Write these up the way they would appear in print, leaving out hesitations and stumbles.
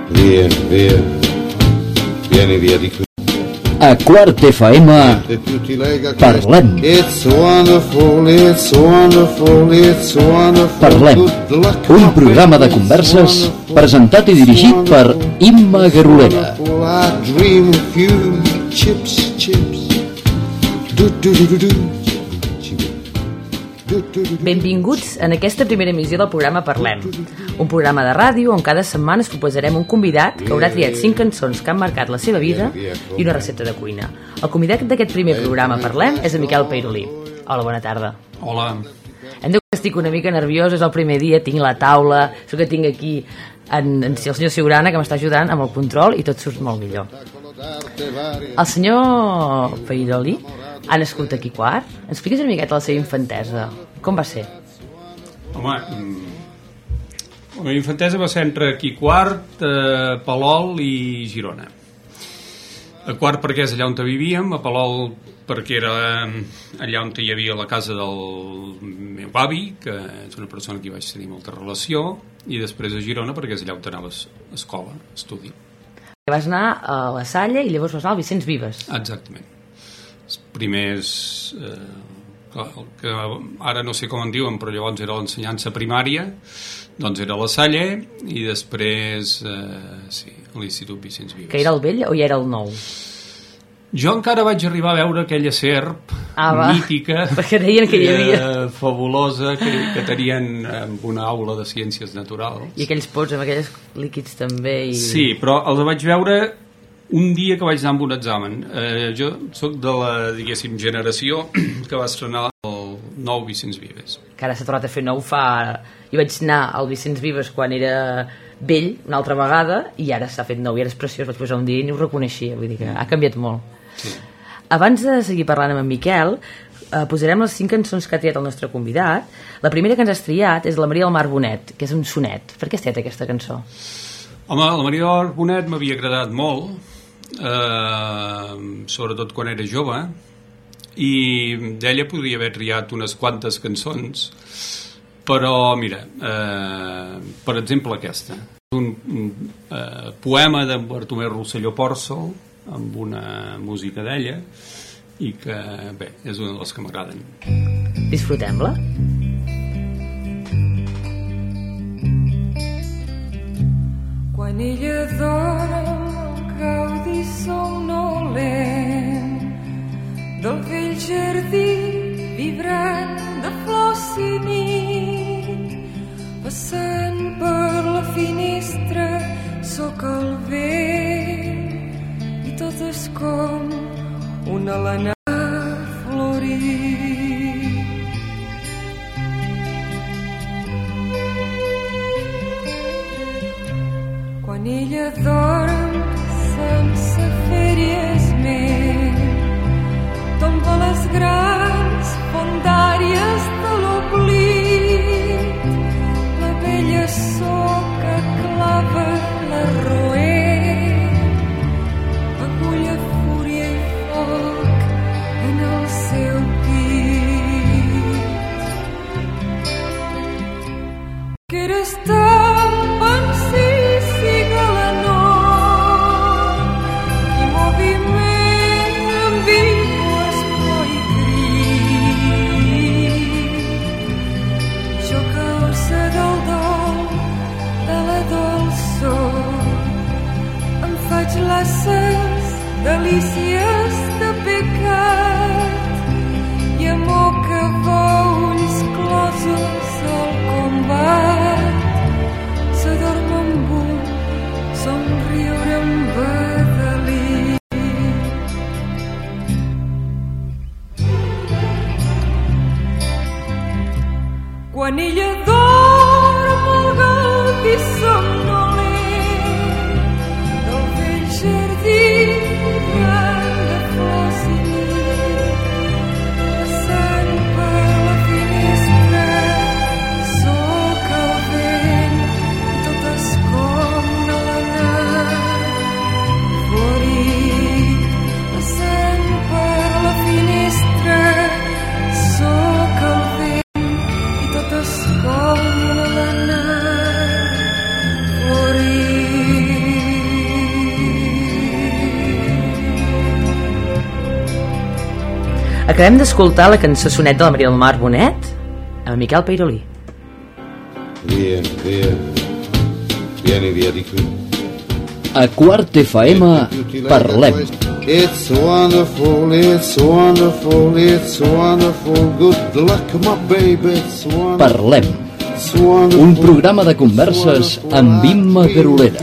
Vieni via di qui. A Quart FM parlem. Parlem, un programa de converses presentat i dirigit per Imma Garolera. Benvinguts en aquesta primera emissió del programa Parlem, un programa de ràdio on cada setmana us proposarem un convidat que haurà triat 5 cançons que han marcat la seva vida i una recepta de cuina. El convidat d'aquest primer programa Parlem és en Miquel Peirolí. Hola, bona tarda. Hola. Em diu que estic una mica nerviós, és el primer dia, tinc la taula, so que tinc aquí el senyor Ciurana que m'està ajudant amb el control i tot surt molt millor. El senyor Peirolí ha nascut aquí a Quart. Ens expliques una miqueta la seva infantesa? Com va ser? Home, la meva infantesa va ser entre aquí a Quart, Palol i Girona. A Quart perquè és allà on vivíem, a Palol perquè era allà on hi havia la casa del meu avi, que és una persona amb qui vaig tenir molta relació, i després a Girona perquè és allà on anaves a escola, a estudi. Vas anar a la Salle i llavors vas anar al Vicenç Vives. Exactament. Els primers, que ara no sé com en diuen, però llavors era l'ensenyança primària, doncs era la Salle, i després, sí, l'Institut Vicenç Vives. Que era el vell o ja era el nou? Jo encara vaig arribar a veure aquella serp mítica, perquè deien que hi havia fabulosa, que tenien en una aula de ciències naturals. I aquells pots amb aquells líquids també. Sí, però els vaig veure un dia que vaig anar amb un examen. Jo sóc de la, diguéssim, generació que va estrenar el nou Vicenç Vives. Que ara s'ha tornat a fer nou Jo vaig anar al Vicenç Vives quan era vell, una altra vegada, i ara s'ha fet nou, i ara és preciós. Vaig posar un dia i ho reconeixia, vull dir que ha canviat molt. Sí. Abans de seguir parlant amb en Miquel, posarem les 5 cançons que ha triat el nostre convidat. La primera que ens has triat és la Maria del Mar Bonet, que és un sonet. Per què has triat aquesta cançó? Home, la Maria del Mar Bonet m'havia agradat molt, sobretot quan era jove, i d'ella podria haver triat unes quantes cançons, però mira, per exemple aquesta, un poema d'en Bartomeu Rosselló Pòrcel, amb una música d'ella, i que, bé, és una de les que m'agraden. Disfrutem-la. Quan ella dorm, gaudi somnolent del vell jardí vibrant de flors i nit, passant per la finestra sóc el vent i tot és com una lana florit. Quan ella dorm sense fer-hi esment, tomba les grans fondàries de l'oblit, la vella soca clava la roent, agulla fúria i foc en el seu pit. Que eres tan pensís i galanor, i moviment ambigu esplor i crit. Jo causa del dol, de la dolçor, em faig laces, delícies de pecat, i amor que veu ulls closos al combat, s'adorm amb un somriure embadalit. Quan ella dorm, el gaudi somnolent del vell jardí gran de flors i nit, passant per la finestra sóc el Acabem d'escoltar la cançó Sonet de la Maria del Mar Bonet amb Miquel Peirolí. Vieni, via, vieni via di qui. A Quart FM parlem. It's wonderful, it's wonderful, it's wonderful. Good luck, my baby, it's wonderful. Parlem. It's wonderful. Un programa de converses amb Imma Perolera.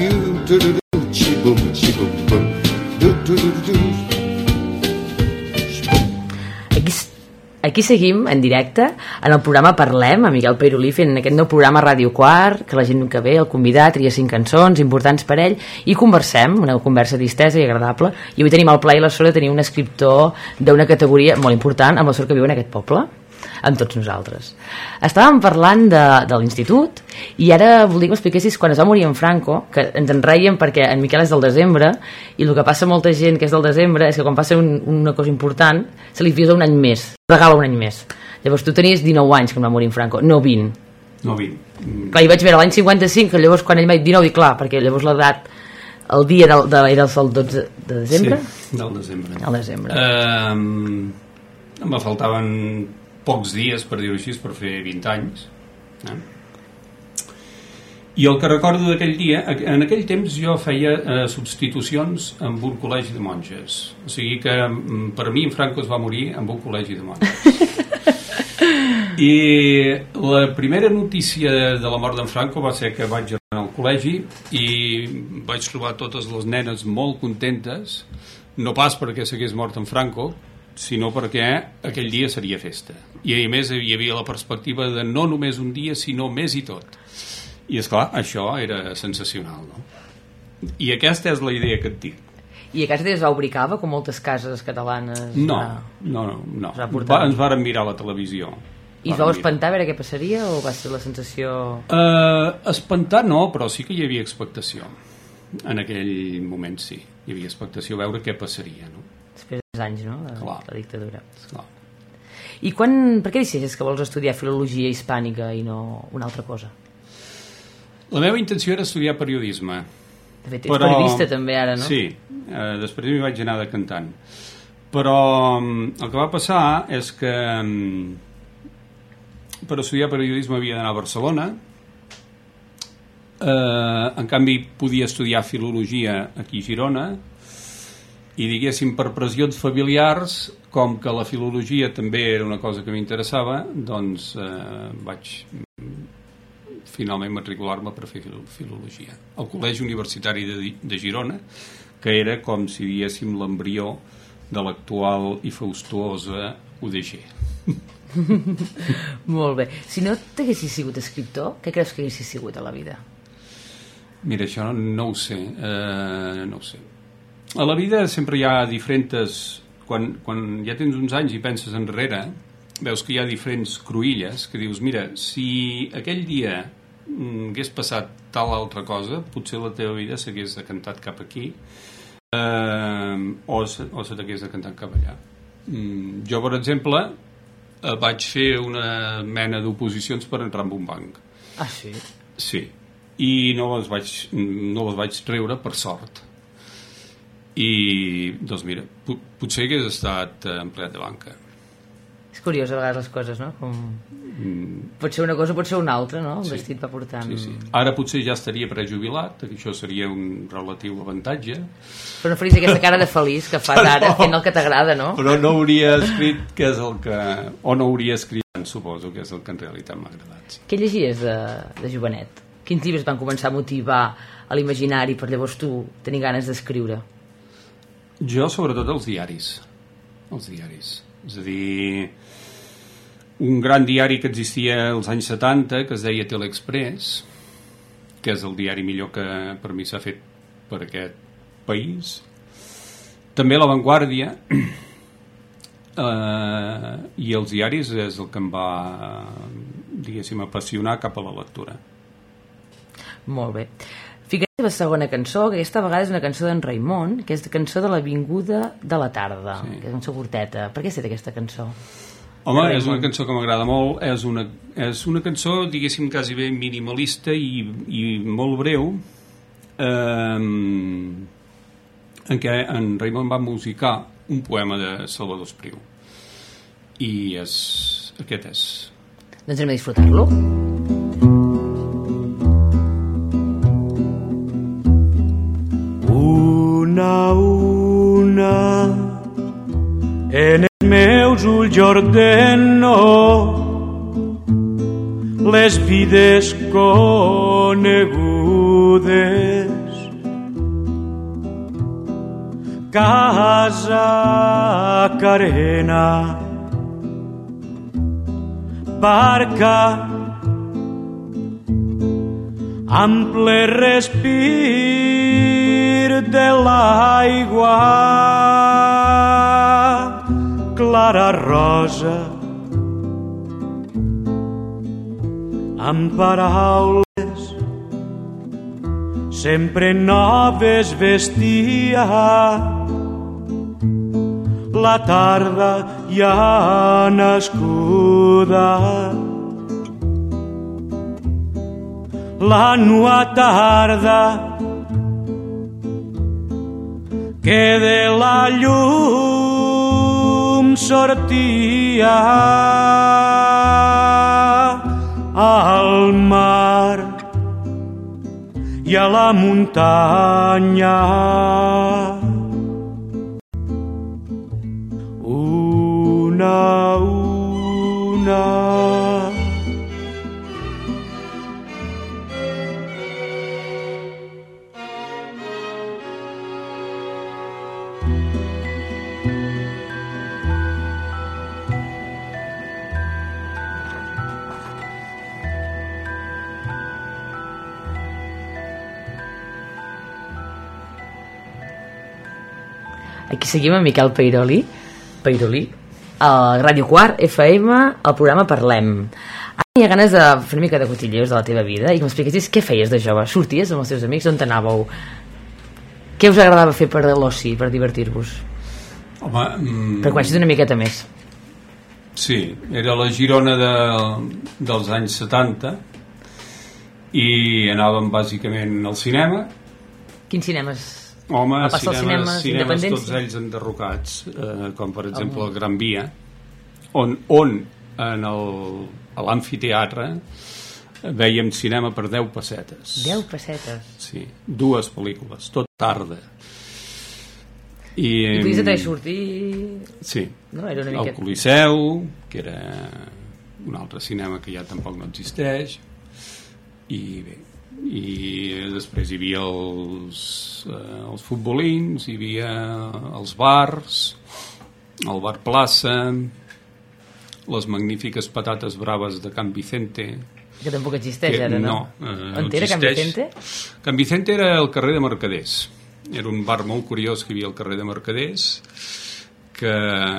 Aquí seguim en directe en el programa Parlem, amb Miquel Peirolí fent aquest nou programa Ràdio Quart, que la gent que ve, el convidat, tria 5 cançons importants per ell i conversem, una conversa distesa i agradable, i avui tenim el plaer i la sort de tenir un escriptor d'una categoria molt important amb la sort que viu en aquest poble, amb tots nosaltres. Estàvem parlant de l'institut i ara voldria que m'expliquessis quan es va morir en Franco, que ens en reiem perquè en Miquel és del desembre i el que passa a molta gent que és del desembre és que quan passa una cosa important se li fisa un any més, regala un any més. Llavors tu tenies 19 anys quan va morir en Franco, no 20. No 20. Clar, hi vaig veure l'any 55, que llavors quan ell m'ha dit 19, dic clar, perquè llavors l'edat, el dia era el 12 de desembre? Sí, del desembre. Del desembre. Me faltaven pocs dies, per dir-ho així, per fer 20 anys. I el que recordo d'aquell dia, en aquell temps jo feia substitucions en un col·legi de monges. O sigui que per mi en Franco es va morir en un col·legi de monges. I la primera notícia de la mort d'en Franco va ser que vaig anar al col·legi i vaig trobar totes les nenes molt contentes, no pas perquè s'hagués mort en Franco, sinó perquè aquell dia seria festa. I a més hi havia la perspectiva de no només un dia, sinó més i tot. I esclar, això era sensacional, no? I aquesta és la idea que et dic. I a casa es va obrir cava, com moltes cases catalanes? No. Ens varen mirar la televisió. I es vau espantar a veure què passaria o va ser la sensació... Espantar no, però sí que hi havia expectació. En aquell moment sí, hi havia expectació a veure què passaria, no? Després d'anys, no?, de la dictadura. Clar. I per què decideixes que vols estudiar filologia hispànica i no una altra cosa? La meva intenció era estudiar periodisme. De fet, ets periodista també ara, no? Sí, després m'hi vaig anar decantant. Però el que va passar és que per estudiar periodisme havia d'anar a Barcelona. En canvi podia estudiar filologia aquí a Girona i diguéssim per pressions familiars, com que la filologia també era una cosa que m'interessava, doncs vaig finalment matricular-me per fer filologia al Col·legi Universitari de Girona, que era com si diguéssim l'embrió de l'actual i faustuosa UDG. Molt bé. Si no t'haguessis sigut escriptor, què creus que haguessis sigut a la vida? Mira, això no ho sé. No ho sé. A la vida sempre hi ha diferents... Quan ja tens uns anys i penses enrere, veus que hi ha diferents cruïlles que dius, mira, si aquell dia hagués passat tal altra cosa, potser la teva vida s'hagués decantat cap aquí o se t'hagués decantat cap allà. Jo, per exemple, vaig fer una mena d'oposicions per entrar en un banc. Ah, sí? Sí. I no les vaig treure, per sort. I, doncs mira, potser hagués estat empleat de banca. És curiós a vegades les coses, no? Pot ser una cosa, pot ser una altra, no? El vestit va portant... Sí. Ara potser ja estaria prejubilat, que això seria un relatiu avantatge. Però no faries aquesta cara de feliç que fas ara fent el que t'agrada, no? Però no hauria escrit què és el que... O no hauria escrit, suposo, que és el que en realitat m'ha agradat. Què llegies de jovenet? Quins llibres van començar a motivar a l'imaginari per llavors tu tenir ganes d'escriure? Jo, sobretot, els diaris. Els diaris. És a dir, un gran diari que existia als anys 70, que es deia Telexpress, que és el diari millor que per mi s'ha fet per aquest país. També La Vanguardia, i els diaris és el que em va, diguéssim, apassionar cap a la lectura. Molt bé. Ficaré la segona cançó, que aquesta vegada és una cançó d'en Raimon, que és la cançó de l'Avinguda de la Tarda, que és una cançó curteta. Per què has fet aquesta cançó? Home, és una cançó que m'agrada molt, és una cançó, diguéssim, quasi bé minimalista i molt breu, en què en Raimon va musicar un poema de Salvador Espriu. i aquest és. Doncs anem a disfrutar-lo. Una en els meus ulls ordeno les vides conegudes, casa carena, barca, ample respir de l'aigua, clara rosa, amb paraules sempre noves vestia, la tarda ja nascuda, la nua tarda que de la llum sortia al mar i a la muntanya. Una Aquí seguim amb Miquel Peirolí a Ràdio Quart FM, al programa Parlem. Ara hi ha ganes de fer una mica de cotilleos de la teva vida i que m'expliquessis què feies de jove. Sorties amb els teus amics? On t'anàveu? Què us agradava fer per l'oci, per divertir-vos? Home... Per conèixer una miqueta més. Sí, era la Girona dels anys 70 i anàvem bàsicament al cinema. Quins cinemes? Home, cinemes tots ells enderrocats, com per exemple el Gran Via, on a l'amfiteatre vèiem cinema per 10 pessetes. 10 pessetes? Sí, 2 pel·lícules, tot tarda. I podies anar a sortir... Sí, no? Era una el Coliseu, que era un altre cinema que ja tampoc no existeix, i bé, i després hi havia els futbolins, hi havia els bars, el bar Plaça, les magnífiques patates braves de Can Vicente, que tampoc existeix ara, no? No on era Can Vicente? Can Vicente era el carrer de Mercaders, era un bar molt curiós que hi havia al carrer de Mercaders que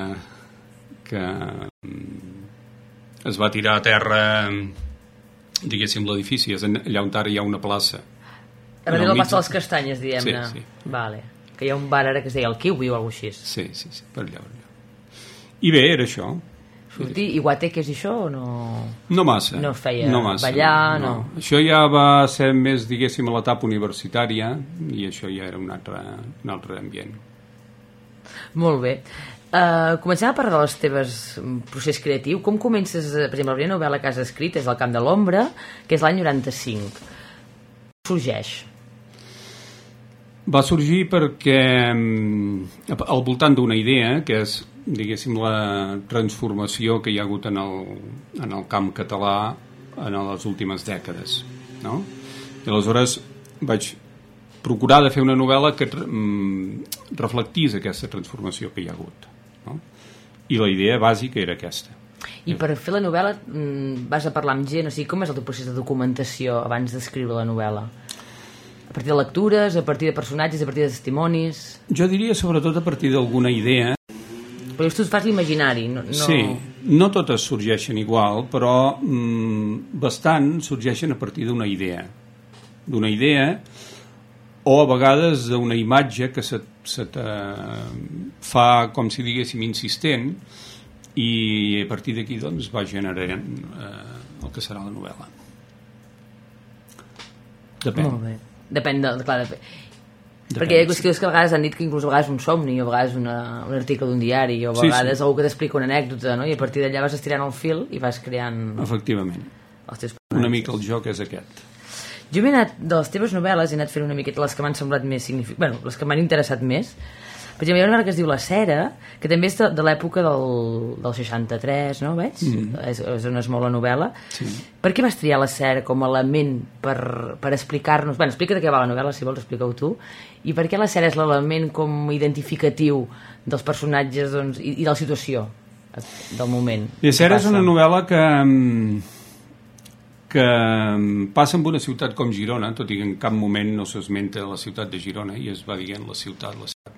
es va tirar a terra, diguéssim, l'edifici, és allà on ara hi ha una plaça. A darrere del Mas de les Castanyes, diguem-ne. Sí. Vale. Que hi ha un bar ara que es deia el Kiwi o alguna cosa així. Sí, per allà. I bé, era això. Sortir i guateques i això o no? No massa. No feia massa, ballar, no. Això ja va ser més, diguéssim, a l'etapa universitària i això ja era un altre ambient. Molt bé. Comencem a parlar dels teus procés creatiu. Com comences, per exemple, la primera novel·la que has escrit és El camp de l'ombra, que és l'any 95. Com sorgeix? Va sorgir perquè al voltant d'una idea, que és, diguéssim, la transformació que hi ha hagut en el camp català en les últimes dècades, no? I aleshores vaig procurar de fer una novel·la que reflectís aquesta transformació que hi ha hagut, no? I la idea bàsica era aquesta. I per fer la novel·la vas a parlar amb gent, o sigui, com és el teu procés de documentació abans d'escriure la novel·la? A partir de lectures, a partir de personatges, a partir de testimonis? Jo diria sobretot a partir d'alguna idea. Però tu fas l'imaginari, no... Sí, no totes sorgeixen igual, però bastant sorgeixen a partir d'una idea. D'una idea o a vegades d'una imatge que se te fa, com si diguéssim, insistent, i a partir d'aquí doncs va generant el que serà la novel·la. Depèn. Molt bé. Depèn de... Clar, Perquè hi ha qüestions que a vegades han dit que inclús a vegades un somni, o a vegades un article d'un diari, o a vegades algú que t'explica una anècdota, no? I a partir d'allà vas estirant el fil i vas creant... Efectivament. Els teus personatges. Una mica el joc és aquest. Jo m'he anat, de les teves novel·les, he anat fent una miqueta les que m'han semblat més significatives, les que m'han interessat més. Per exemple, hi ha una novel·la que es diu La Cera, que també és de l'època del 63, no, veig? És on es mou la novel·la. Sí. Per què vas triar La Cera com a element per explicar-nos... Bé, explica de què va la novel·la, si vols, explica-ho tu. I per què La Cera és l'element com identificatiu dels personatges, doncs, i de la situació del moment? La Cera és una novel·la que passa en una ciutat com Girona, tot i que en cap moment no s'esmenta la ciutat de Girona, i es va dient la ciutat.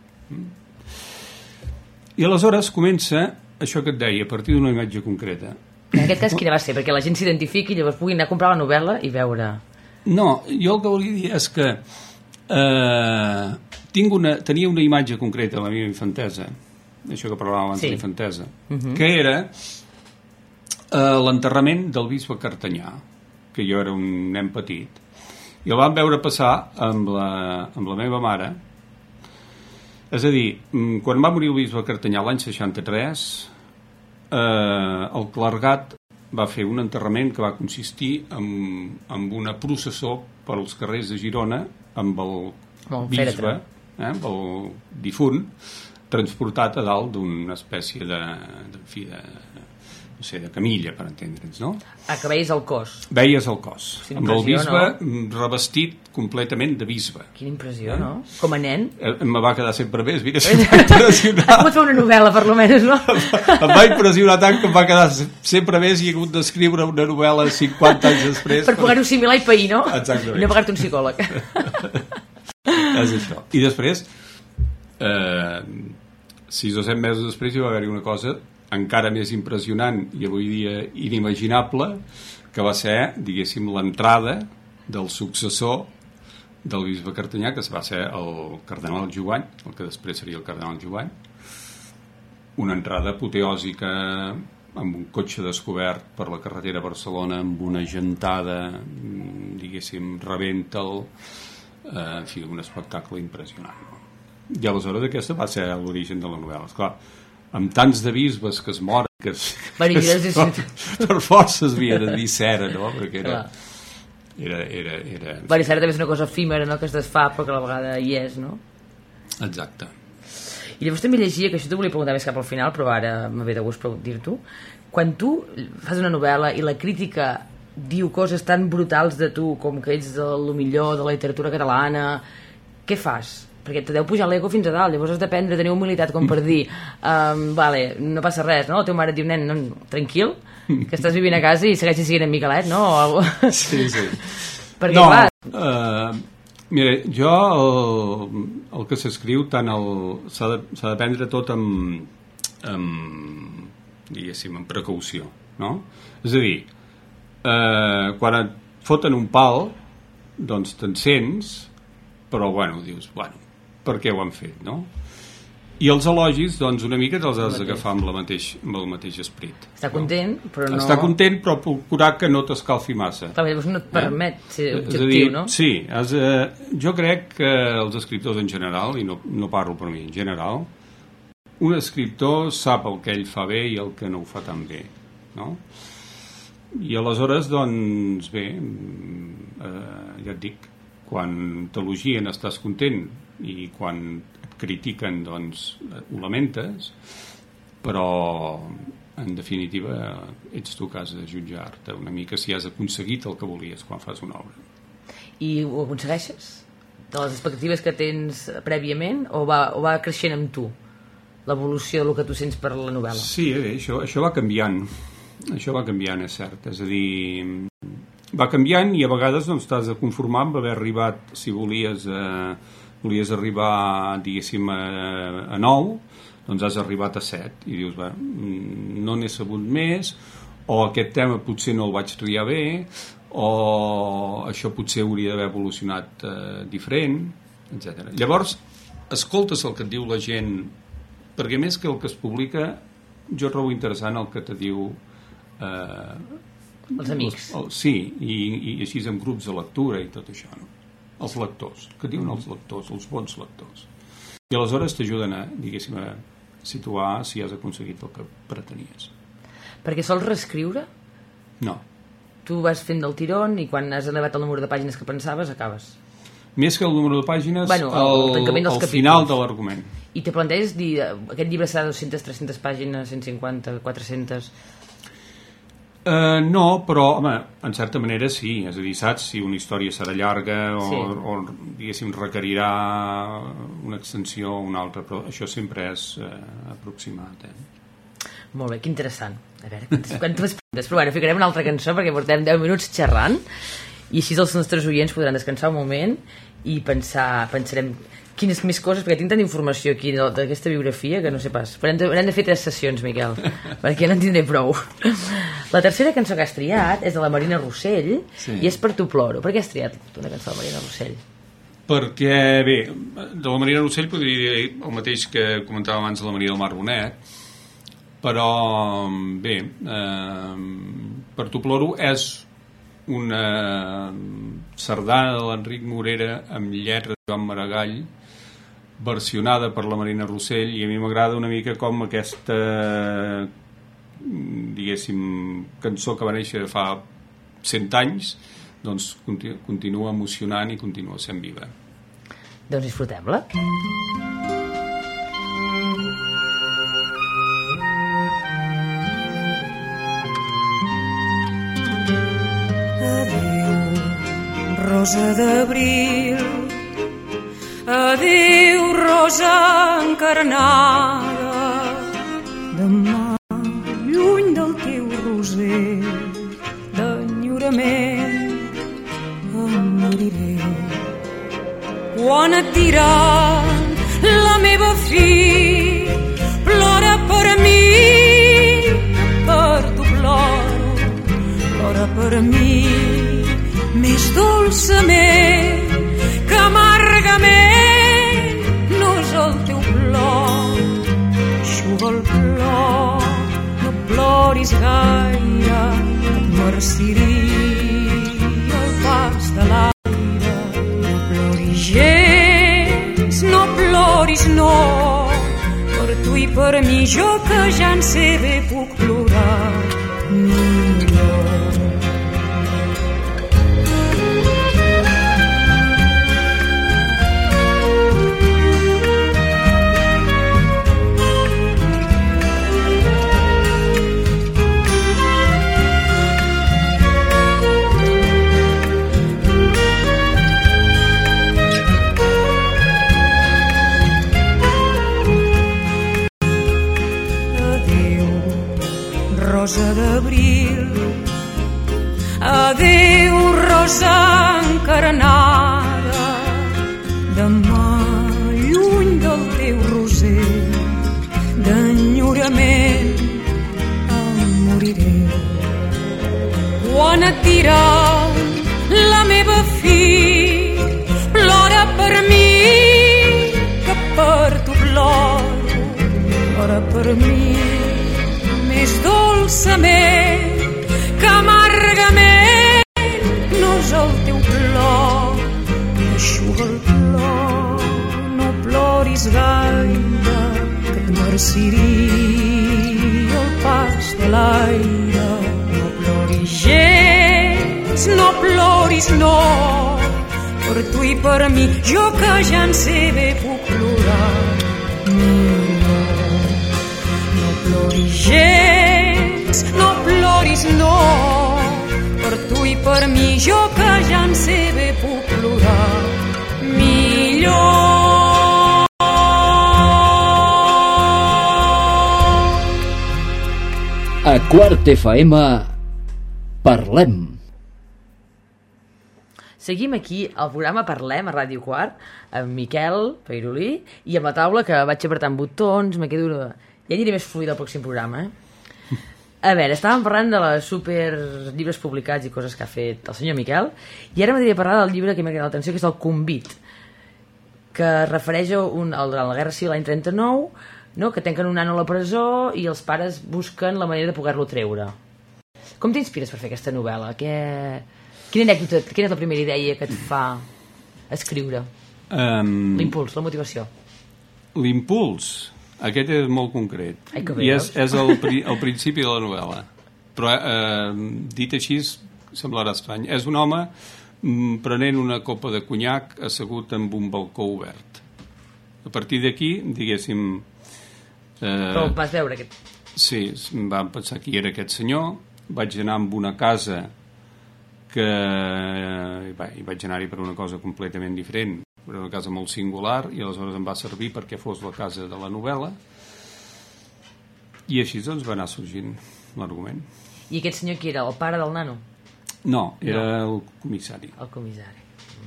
I aleshores comença això que et deia, a partir d'una imatge concreta. En aquest cas quina va ser? Perquè la gent s'identifiqui i llavors pugui anar a comprar la novel·la i veure... No, jo el que volia dir és que tenia una imatge concreta a la meva infantesa, això que parlàvem abans de la infantesa, que era l'enterrament del bisbe Cartanyà, que jo era un nen petit, i el vam veure passar amb la meva mare. És a dir, quan va morir el bisbe Cartanyà l'any 63, el clergat va fer un enterrament que va consistir en una processó pels carrers de Girona amb el bisbe, amb el difunt, transportat a dalt d'una espècie no sé, de camilla, per entendre'ns, no? Que veies el cos. Veies el cos. Amb el bisbe revestit completament de bisbe. Quina impressió, no? Com a nen. Me va quedar sempre més, mira, impressionat. Has pogut fer una novel·la, per lo menys, no? Em va impressionar tant que em va quedar sempre més i he hagut d'escriure una novel·la 50 anys després. Per poder-ho assimilar i pair, no? Exactament. I no pagar-te un psicòleg. És això. I després, 6 o 7 mesos després, hi va haver-hi una cosa encara més impressionant i avui dia inimaginable, que va ser, diguéssim, l'entrada del successor del bisbe Cartanyà, que va ser el cardenal Jovany, el que després seria el cardenal Jovany. Una entrada apoteòsica amb un cotxe descobert per la carretera a Barcelona, amb una gentada, diguéssim, rebenta'l, en fi, un espectacle impressionant. I aleshores aquesta va ser l'origen de la novel·la. Esclar, amb tants de bisbes que es moren, que per força es havia de dir Cera, no? Perquè era... Bueno, Cera també és una cosa efímera, no?, que es desfà, però que a la vegada hi és, no? Exacte. I llavors també llegia, que això t'ho volia preguntar més cap al final, però ara m'ha ve de gust dir-t'ho, quan tu fas una novel·la i la crítica diu coses tan brutals de tu com que ets el millor de la literatura catalana, què fas? Perquè te deu pujar l'ego fins a dalt, llavors has d'aprendre a tenir humilitat com per dir vale, no passa res, no? La teva mare et diu, nen, no, tranquil, que estàs vivint a casa i segueixis siguent en Miquelet, no? O algo... Sí. Perquè, no, clar... mira, jo el que s'escriu tant s'ha de prendre tot amb diguéssim, amb precaució, no? És a dir, quan et foten un pal, doncs t'encens, però, bueno, dius, bueno, per què ho han fet, no? I els elogis, doncs, una mica te'ls has d'agafar amb el mateix esperit. Està content, però no... Està content, però procurar que no t'escalfi massa. Clar, llavors no et permet ser objectiu, no? Sí, jo crec que els escriptors en general, i no parlo per mi, en general, un escriptor sap el que ell fa bé i el que no ho fa tan bé, no? I aleshores, doncs, bé, ja et dic, quan t'elogien estàs content i quan et critiquen doncs ho lamentes, però en definitiva ets tu que has de jutjar-te una mica si has aconseguit el que volies quan fas una obra. I ho aconsegueixes? De les expectatives que tens prèviament o va creixent amb tu l'evolució del que tu sents per la novel·la? Sí, això va canviant. Això va canviant, és cert. És a dir, va canviant i a vegades doncs, t'has de conformar amb haver arribat, si volies arribar, diguéssim, a 9, doncs has arribat a 7 i dius, bé, no n'he sabut més, o aquest tema potser no el vaig triar bé, o això potser hauria d'haver evolucionat diferent, etc. Llavors, escoltes el que et diu la gent, perquè més que el que es publica, jo trobo interessant el que te diu els amics. Sí, i així amb grups de lectura i tot això, no? els lectors, que diuen els lectors, els bons lectors. I aleshores t'ajuden a, diguéssim, a situar si has aconseguit el que pretenies. Perquè sols reescriure? No. Tu vas fent del tirón i quan has elevat el número de pàgines que pensaves, acabes. Més que el número de pàgines, Bueno, el tancament dels el capítols. final de l'argument. I te planteges dir, aquest llibre serà 200, 300 pàgines, 150, 400... No, però, home, en certa manera sí. És a dir, saps si una història serà llarga o diguéssim, requerirà una extensió o una altra, però això sempre és aproximat. Molt bé, que interessant. A veure, quantes preguntes? Però bueno, ficarem una altra cançó perquè portem 10 minuts xerrant i així els nostres oients podran descansar un moment i pensarem quines més coses, perquè tinc tanta informació aquí d'aquesta biografia que no sé pas. Però hem de fer 3 sessions, Miquel, perquè no en tindré prou. La tercera cançó que has triat és de la Marina Rossell i és Per tu ploro. Per què has triat una cançó de la Marina Rossell? Perquè, bé, de la Marina Rossell podria dir el mateix que comentava abans de la Maria del Mar Bonet, però, bé, Per tu ploro és una sardana de l'Enric Morera amb lletra de Joan Maragall versionada per la Marina Rossell, i a mi m'agrada una mica com aquesta, diguéssim, cançó que va néixer fa 100 anys doncs continua emocionant i continua sent viva. Doncs disfrutem-la. Rosa d'abril, adéu rosa encarnada, demà lluny del teu roser d'enyorament em moriré. Quan et diran la meva fi plora per mi, per tu ploro, plora per mi més dolçament que amargament. No és el teu plor, eixuga el plor, no ploris gaire, et marciria el pas de l'aire. No ploris gens, no ploris no, per tu i per mi, jo que ja en sé bé puc plorar millor. Rosa d'abril, adéu rosa encarnada, demà lluny del teu roser d'enyorament em moriré. Quan et diran la meva fi plora per mi, que per tu ploro, plora per mi més dolçament que amargament. No és el teu plor, eixuga el plor, no ploris gaire, que et marciria el pas de l'aire. No ploris gens, no ploris no, per tu i per mi, jo que ja en sé bé puc plorar millor. No ploris gens, no ploris no, per tu i per mi, jo que ja en sé bé puc plorar millor. A Quart FM parlem. Seguim aquí al programa Parlem a Ràdio Quart amb Miquel Peirolí i amb la taula que vaig apretant botons, me quedo... Ja aniré més fluid al pròxim programa, A veure, estàvem parlant de les super llibres publicats i coses que ha fet el senyor Miquel, i ara m'agradaria parlar del llibre que m'ha cridat l'atenció, que és El Convit, que es refereix a la Guerra Civil l'any 39, no? Que tanquen un nano a la presó i els pares busquen la manera de poder-lo treure. Com t'inspires per fer aquesta novel·la? Quina anècdota, quina és la primera idea que et fa escriure? L'impuls, la motivació. L'impuls, aquest és molt concret. Ai, que bé, I és el principi de la novel·la. Però dit així semblarà estrany. És un home prenent una copa de conyac assegut amb un balcó obert. A partir d'aquí, diguéssim... Però vas veure aquest... Sí, vam pensar qui era aquest senyor. Vaig anar amb una casa que... I vaig anar-hi per una cosa completament diferent. Era una casa molt singular i aleshores em va servir perquè fos la casa de la novel·la. I així doncs va anar sorgint l'argument. I aquest senyor qui era? El pare del nano? No, era el comissari. El comissari.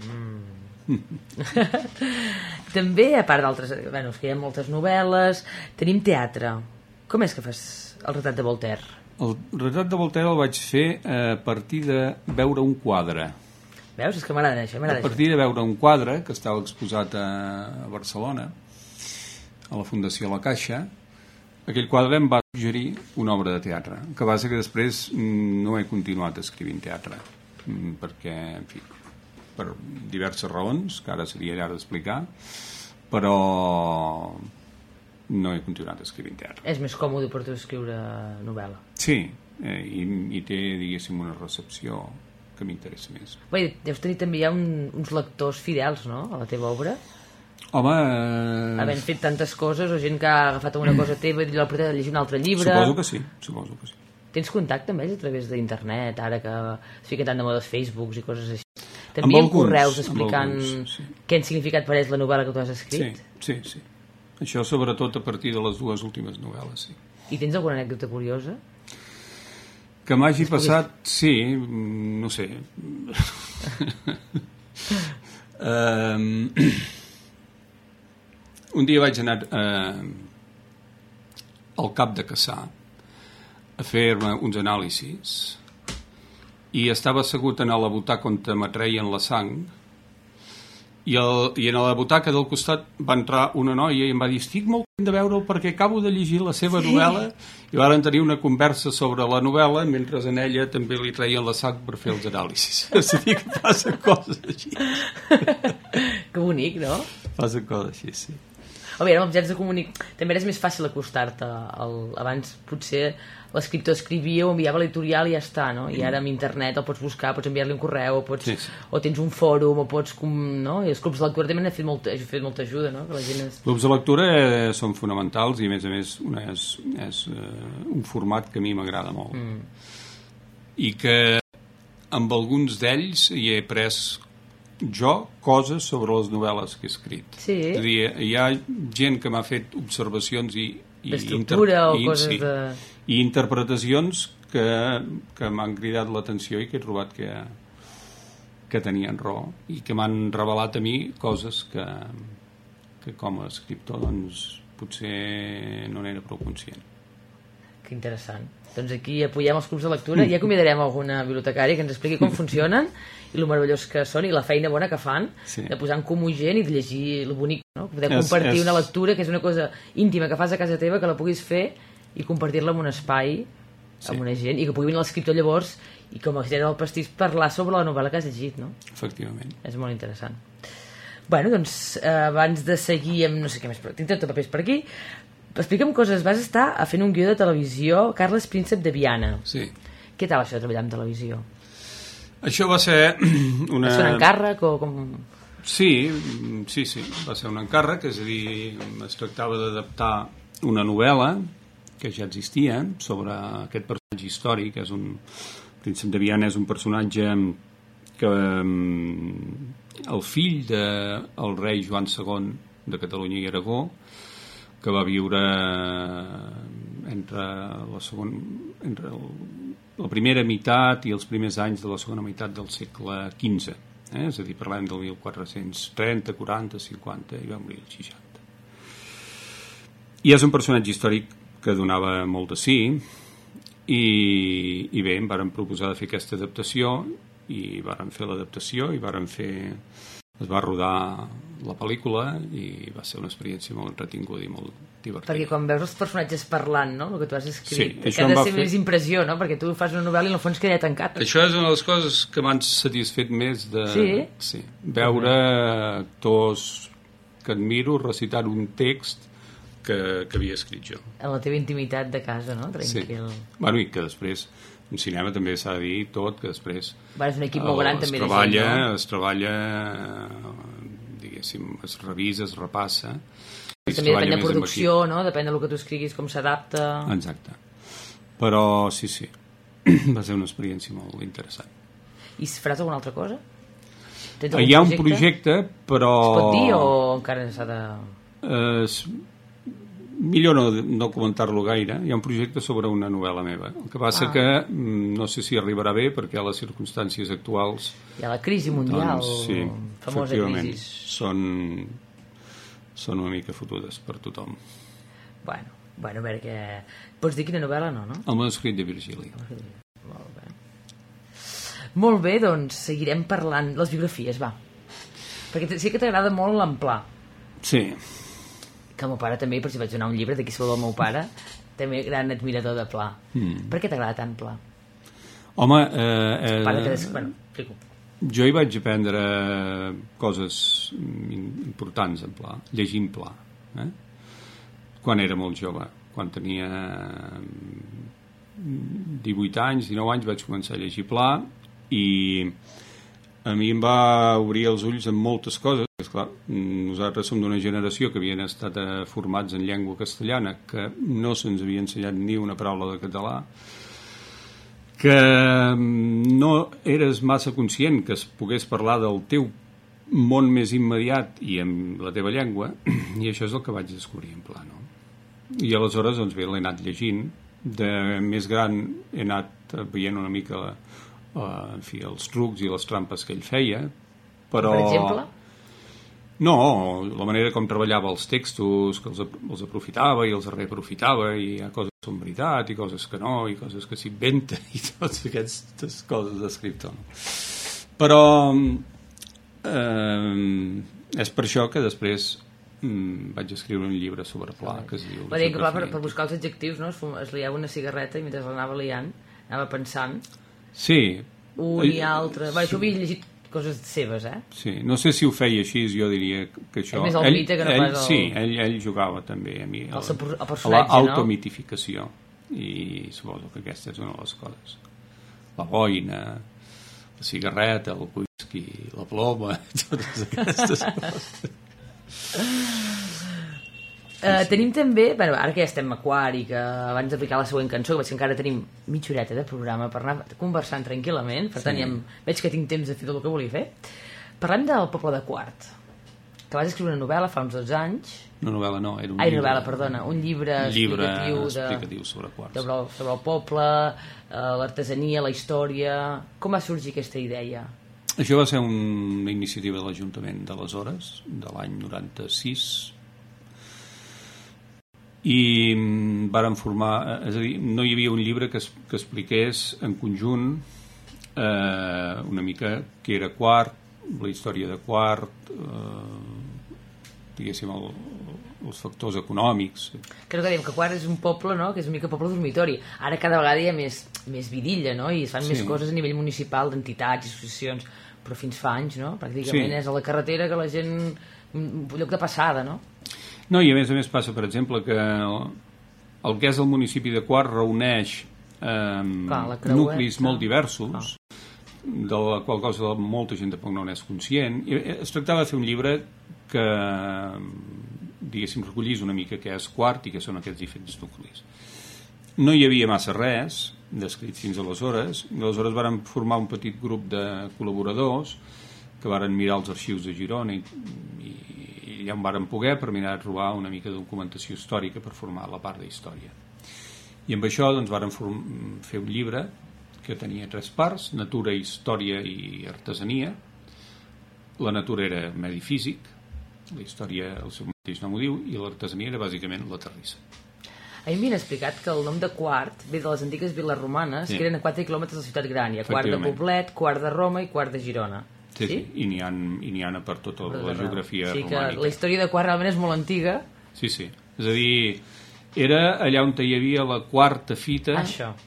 També, a part d'altres... Bueno, és que hi ha moltes novel·les. Tenim teatre. Com és que fas el retrat de Voltaire? El retrat de Voltaire el vaig fer a partir de veure un quadre. Veus? És que m'agrada això. A partir de veure un quadre que estava exposat a Barcelona, a la Fundació La Caixa. Aquell quadre em va suggerir una obra de teatre, que va ser que després no he continuat escrivint teatre, perquè, en fi, per diverses raons, que ara seria llarg d'explicar, però no he continuat escrivint teatre. És més còmode per tu escriure novel·la? Sí, i té, diguéssim, una recepció que m'interessa més. Bé, deus tenir també ja uns lectors fidels, no?, a la teva obra? Home... Havent fet tantes coses, o gent que ha agafat una cosa teva i l'oportunitat de llegir un altre llibre... Suposo que sí. Tens contacte amb ells a través d'internet, ara que es fiquen tant de moda Facebooks i coses així? També hi ha correus explicant què ha significat per ells la novel·la que tu has escrit? Sí. Això sobretot a partir de les dues últimes novel·les, sí. I tens alguna anècdota curiosa? Que m'hagi passat... Sí, no sé... Un dia vaig anar al Cap de Cassà a fer-me uns anàlisis i estava assegut en la butaca on m'atreien la sang i en la butaca del costat va entrar una noia i em va dir estic molt content de veure'l perquè acabo de llegir la seva novel·la i varen tenir una conversa sobre la novel·la mentre en ella també li treien la sang per fer els anàlisis. És a dir, que passen coses així. Que bonic, no? Passen coses així, sí. A veure, amb els mitjans de comunicació també és més fàcil acostar-te. Abans potser l'escriptor escrivia o enviava a l'editorial i ja està, no? I ara amb internet el pots buscar, pots enviar-li un correu, o tens un fòrum, o pots... No? I els clubs de lectura també han fet molta ajuda, no? Que la gent Clubs de lectura són fonamentals i a més és un format que a mi m'agrada molt. I que amb alguns d'ells hi he pres jo coses sobre les novel·les que he escrit. Sí. És a dir, hi ha gent que m'ha fet observacions d'estructura o coses de... i interpretacions que m'han cridat l'atenció i que he trobat que tenien raó i que m'han revelat a mi coses que com a escriptor doncs potser no n'era prou conscient. Que interessant. Doncs aquí apoyem els clubs de lectura i ja convidarem alguna bibliotecària que ens expliqui com funcionen i el meravellós que són i la feina bona que fan de posar en comú gent i de llegir el bonic, no? Poder compartir una lectura que és una cosa íntima que fas a casa teva, que la puguis fer i compartir-la en un espai amb una gent i que pugui venir l'escriptor llavors i com a gent del pastís parlar sobre la novel·la que has llegit, no? Efectivament. És molt interessant. Bueno, doncs abans de seguir amb no sé què més, però tinc tot papers per aquí. Explica'm coses, vas estar fent un guió de televisió Carles Príncep de Viana. Sí. Què tal això de treballar en televisió? Això va ser una... Va ser un encàrrec o com... Sí, va ser un encàrrec, és a dir, es tractava d'adaptar una novel·la que ja existia sobre aquest personatge històric, que és un... Príncep de Viana és un personatge que el fill del rei Joan II de Catalunya i Aragó, que va viure entre la primera meitat i els primers anys de la segona meitat del segle XV. És a dir, parlem del 1430, 40, 50 i va morir el 60. I és un personatge històric que donava molt de sí i bé, em varen proposar de fer aquesta adaptació i varen fer l'adaptació i es va rodar la pel·lícula i va ser una experiència molt entretinguda i molt divertida. Perquè quan veus els personatges parlant, no?, el que tu has escrit, Sí, que ha de ser més impressió, no?, perquè tu fas una novel·la i en el fons queda tancat. Això és una de les coses que m'han satisfet més de... Sí? Veure actors que admiro recitar un text que havia escrit jo. En la teva intimitat de casa, no?, tranquil. Sí. Bueno, i que després, en cinema també s'ha de dir tot, que després... És un equip molt gran també de gent, no? Es treballa, diguéssim, es revisa, es repassa... També depèn de producció, no?, depèn del que tu escriguis, com s'adapta... Exacte. Però sí, va ser una experiència molt interessant. I faràs alguna altra cosa? Hi ha un projecte, però... Es pot dir o encara s'ha de... Millor no comentar-lo gaire. Hi ha un projecte sobre una novel·la meva. El que passa que no sé si arribarà bé perquè les circumstàncies actuals... Hi ha la crisi mundial, doncs, sí, famosa efectivament, crisi. Són una mica fotudes per tothom. Bueno, a veure què... Pots dir quina novel·la, no? El manuscrit de Virgili. Molt bé. Molt bé, doncs seguirem parlant. Les biografies, va. Perquè sí que t'agrada molt l'amplà. Sí. Que el meu pare també, per si vaig donar un llibre d'aquí sobre el meu pare, també gran admirador de Pla. Per què t'agrada tant Pla? Home, explico. Jo hi vaig aprendre coses importants en Pla, llegint Pla, quan era molt jove, quan tenia 18 anys, 19 anys vaig començar a llegir Pla i a mi em va obrir els ulls en moltes coses. Esclar, nosaltres som d'una generació que havien estat formats en llengua castellana, que no se'ns havia ensenyat ni una paraula de català, que no eres massa conscient que es pogués parlar del teu món més immediat i amb la teva llengua, i això és el que vaig descobrir en Pla, no? I aleshores, doncs bé, l'he anat llegint. De més gran he anat veient una mica en fi, els trucs i les trampes que ell feia, però... Per exemple? No, la manera com treballava els textos, que els aprofitava i els reaprofitava, i hi ha coses que són veritat i coses que no, i coses que s'inventa i totes aquestes coses d'escriptor. Però és per això que després vaig escriure un llibre sobre Pla que es diu... Va dir que per buscar els adjectius, no? Es liava una cigarreta i mentre l'anava liant anava pensant un i altre. Això ho havia llegit coses seves, Sí, no sé si ho feia així, jo diria que això... És més el mite que no pas el... Sí, ell jugava també a mi el personatge, l'automitificació, i suposo que aquesta és una de les coses. La boina, la cigarreta, el whisky, la ploma, totes aquestes coses. Tenim també, ara que ja estem a quart i que abans d'aplicar la següent cançó, que veig que encara tenim mitja horeta de programa per anar conversant tranquil·lament, per tant veig que tinc temps de fer tot el que volia fer. Parlem del Poble de Quart, que vas escriure una novel·la fa uns 12 anys. Una novel·la no, era un llibre. Novel·la, perdona, un llibre explicatiu sobre Quart. Sobre el poble, l'artesania, la història... Com va sorgir aquesta idea? Això va ser una iniciativa de l'Ajuntament d'aleshores, de l'any 96, i varen formar, és a dir, no hi havia un llibre que expliqués en conjunt una mica què era Quart, la història de Quart, diguéssim els factors econòmics. Crec que dèiem que Quart és un poble, no?, que és una mica poble dormitori. Ara cada vegada hi ha més vidilla, no?, i es fan més coses a nivell municipal d'entitats i associacions, però fins fa anys, no?, pràcticament és a la carretera que la gent, un lloc de passada, no? No, i a més passa, per exemple, que el que és el municipi de Quart reuneix nuclis molt diversos, de la qual cosa molta gent tampoc no n'és conscient. I es tractava de fer un llibre que, diguéssim, recollís una mica què és Quart i què són aquests diferents nuclis. No hi havia massa res descrit fins aleshores, i aleshores vàrem formar un petit grup de col·laboradors que varen mirar els arxius de Girona i ja en varen poder per mirar de trobar una mica de documentació històrica per formar la part d'història. I amb això doncs varen fer un llibre que tenia 3 parts: natura, història i artesania. La natura era medi físic, la història el seu mateix nom ho diu, i l'artesania era bàsicament la terrissa. A mi m'havien explicat que el nom de Quart ve de les antigues vil·les romanes, que eren a 4 quilòmetres de la ciutat gran. Hi ha Quart de Poblet, Quart de Roma i Quart de Girona. Sí. I n'hi ha per tota la geografia romànica. romànica. La història de Quart realment és molt antiga. Sí. És a dir, era allà on hi havia la quarta fita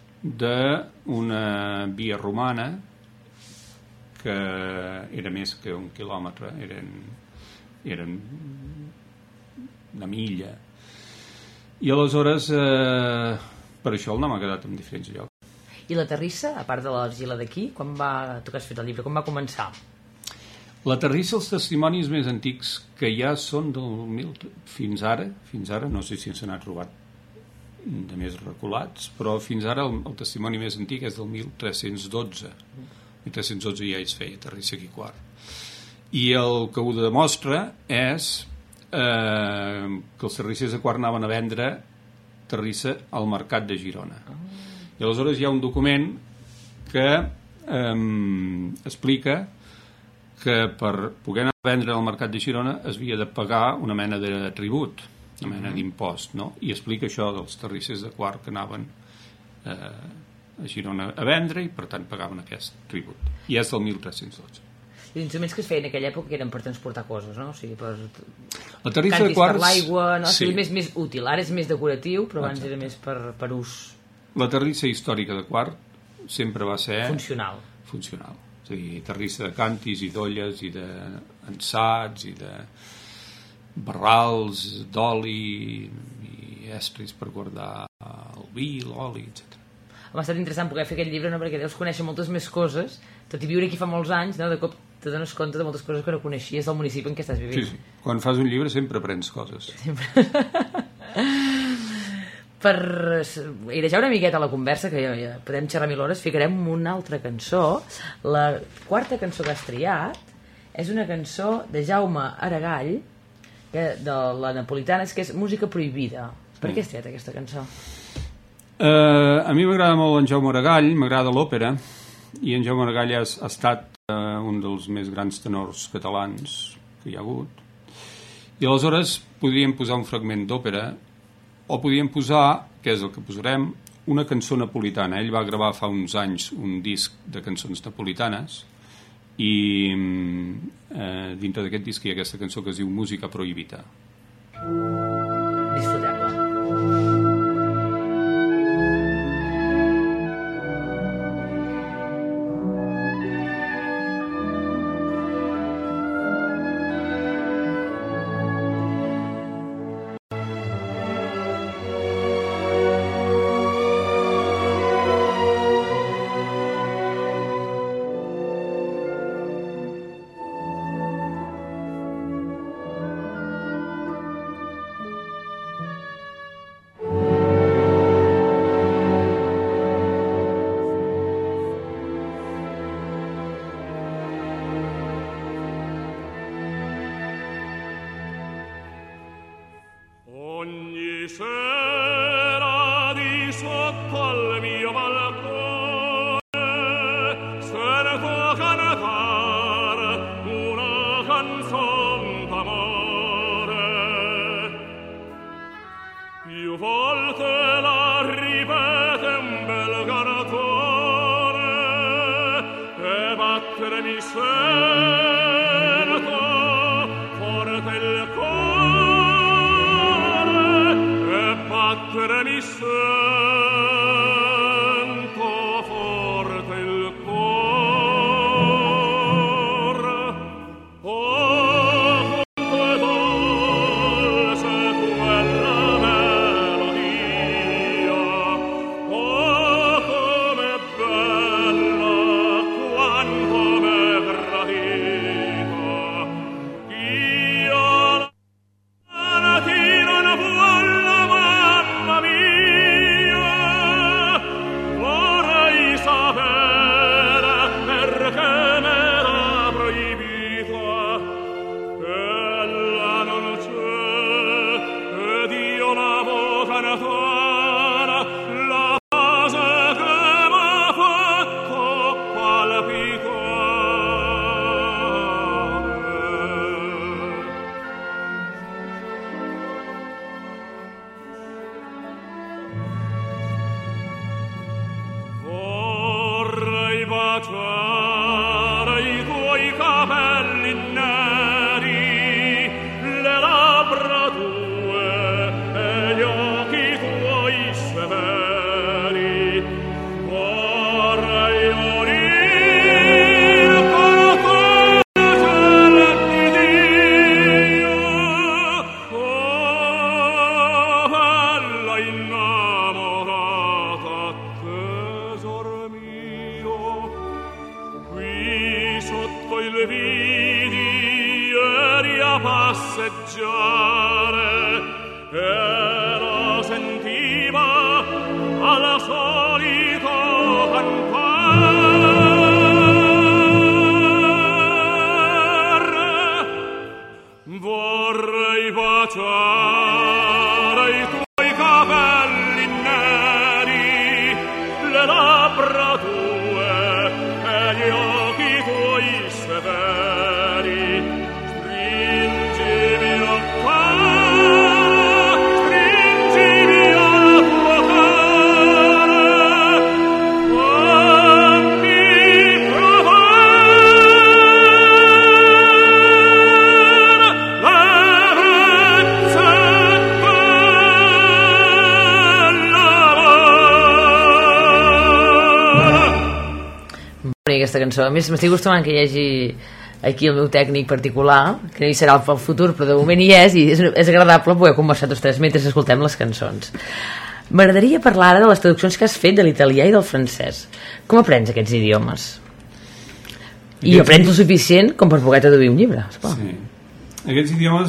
d'una via romana que era més que 1 quilòmetre, eren una milla. I aleshores, per això el nom ha quedat en diferents llocs. I la terrissa, a part de l'argila d'aquí, quan va... Tu que has fet el llibre, com va començar? La terrissa, els testimonis més antics que ja són fins ara, no sé si se n'ha trobat de més reculats, però fins ara el testimoni més antic és del 1312. 1312 ja es feia terrissa aquí Quart. I el que ho demostra és que els terrissers de Quart anaven a vendre terrissa al mercat de Girona. I aleshores hi ha un document que explica que per poder anar a vendre al mercat de Girona es havia de pagar una mena de tribut, una mena d'impost, no? I explica això dels terrissers de Quart que anaven a Girona a vendre i per tant pagaven aquest tribut. I és del 1312. I els instruments que es feien en aquella època eren per transportar coses, no? O sigui, per... La terrissa de Quart... per l'aigua, no? Sí. O sigui, més útil. Ara és més decoratiu, però abans era més per ús. La terrissa històrica de Quart sempre va ser... Funcional. És a dir, terrissa de càntirs i d'olles i d'ensats i de barrals d'oli i estris per guardar el vi, l'oli, etc. M'ha estat interessant poder fer aquest llibre, no? Perquè deus conèixer moltes més coses, tot i viure aquí fa molts anys, no? De cop te dones compte de moltes coses que no coneixies del municipi en què estàs vivint. Sí. Quan fas un llibre sempre aprens coses. Per airejar una miqueta la conversa, que ja podem xerrar 1000 hores, ficarem una altra cançó. La quarta cançó que has triat és una cançó de Jaume Aragall, de la Napolitana, que és Música prohibida. Per què has triat aquesta cançó? A mi m'agrada molt en Jaume Aragall, m'agrada l'òpera, i en Jaume Aragall ha estat un dels més grans tenors catalans que hi ha hagut. I aleshores podríem posar un fragment d'òpera, o podríem posar, que és el que posarem, una cançó napolitana. Ell va gravar fa uns anys un disc de cançons napolitanes i dintre d'aquest disc hi ha aquesta cançó que es diu Música prohibida. Disfrutem-la. Ogni sera di sotto al mio balcone sento cantar una canzone d'amore. Più volte la ripete un bel cantone e battere mi sento forte il cuore e battere mi sento forte il cuore. Oh, quanto è dolce quella melodia, oh, com'è bella, quanto m'è gradita. Io la mattina non vuole, mamma mia, passeggiare e lo sentiva al solito cantare. Vorrei baciare i tuoi capelli neri, le labbra tue e gli occhi tuoi severi. Stringimi a cuore, stringimi alla tua cara, fammi provare l'ebbrezza Bonica aquesta cançó. A més, m'estic acostumant que hi hagi aquí el meu tècnic particular, que no hi serà el futur, però de moment hi és, i és agradable poder conversar tots tres mentre escoltem les cançons. M'agradaria parlar ara de les traduccions que has fet de l'italià i del francès. Com aprens aquests idiomes? I aprens el suficient com per poder traduir un llibre, esclar. Sí. Aquests idiomes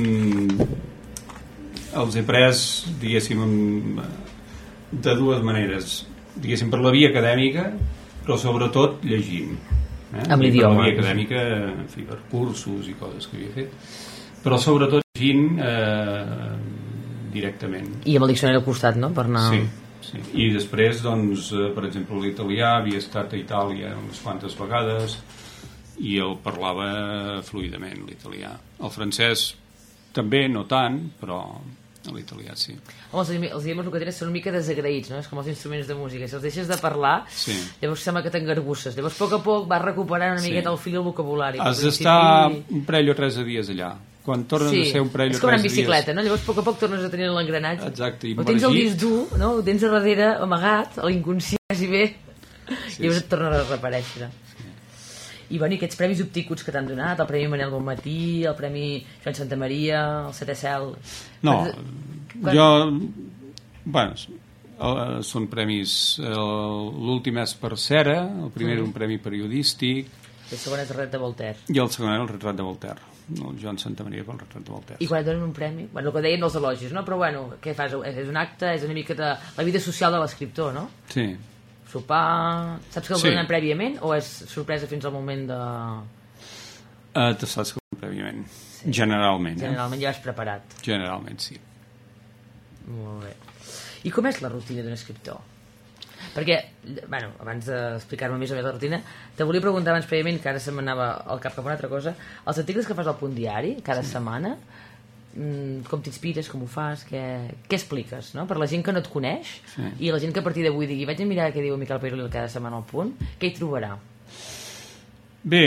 els he pres, diguéssim, de dues maneres. Diguéssim, per la via acadèmica, però sobretot llegint. Amb l'idioma. Per la via acadèmica, en fi, per cursos i coses que havia fet. Però sobretot llegint directament. I amb el diccionari al costat, no? Per anar... Sí, sí. I després, doncs, per exemple, l'italià, havia estat a Itàlia unes quantes vegades i el parlava fluidament, l'italià. El francès també, no tant, però l'italià sí. Home, els idiomes el que tenen són una mica desagraïts, no? És com els instruments de música. Si els deixes de parlar, sí, llavors sembla que t'engargusses. Llavors, a poc vas recuperant una miqueta el fil del vocabulari. Has d'estar un parell o 3 dies allà. Quan tornes a ser un parell o 3 dies... És com anar en bicicleta, no? Llavors, a poc tornes a tenir l'engranatge. Exacte, o tens el disc dur, no? Ho tens a darrere, amagat, a l'inconscient, quasi bé. Sí, llavors et torna a reaparèixer. I, bueno, i aquests premis obtinguts que t'han donat, el Premi Manel Bonmatí, el Premi Joan Santamaria, el Setè Cel... No, jo... Bueno, són premis... L'últim és per Cera, el primer un premi periodístic... El segon és el retrat de Voltaire. I el segon és el retrat de Voltaire. El Joan Santamaria pel retrat de Voltaire. I quan et donen un premi? Bueno, el que deien dels elogis, no? Però, bueno, què fas? És un acte, és una mica de la vida social de l'escriptor, no? Sí. Sopar... Saps que el donen prèviament o és sorpresa fins al moment de... Te saps que prèviament. Sí. Generalment. Generalment ja vas preparat. Generalment, sí. Molt bé. I com és la rutina d'un escriptor? Perquè, bueno, abans d'explicar-me més o menys la rutina, te volia preguntar abans prèviament, que ara se m'anava al cap una altra cosa, els articles que fas al Punt Diari cada setmana, com t'inspires, com ho fas, què expliques, no? Per la gent que no et coneix i la gent que a partir d'avui digui vaig a mirar què diu Miquel Peiroli cada setmana al Punt, què hi trobarà? Bé,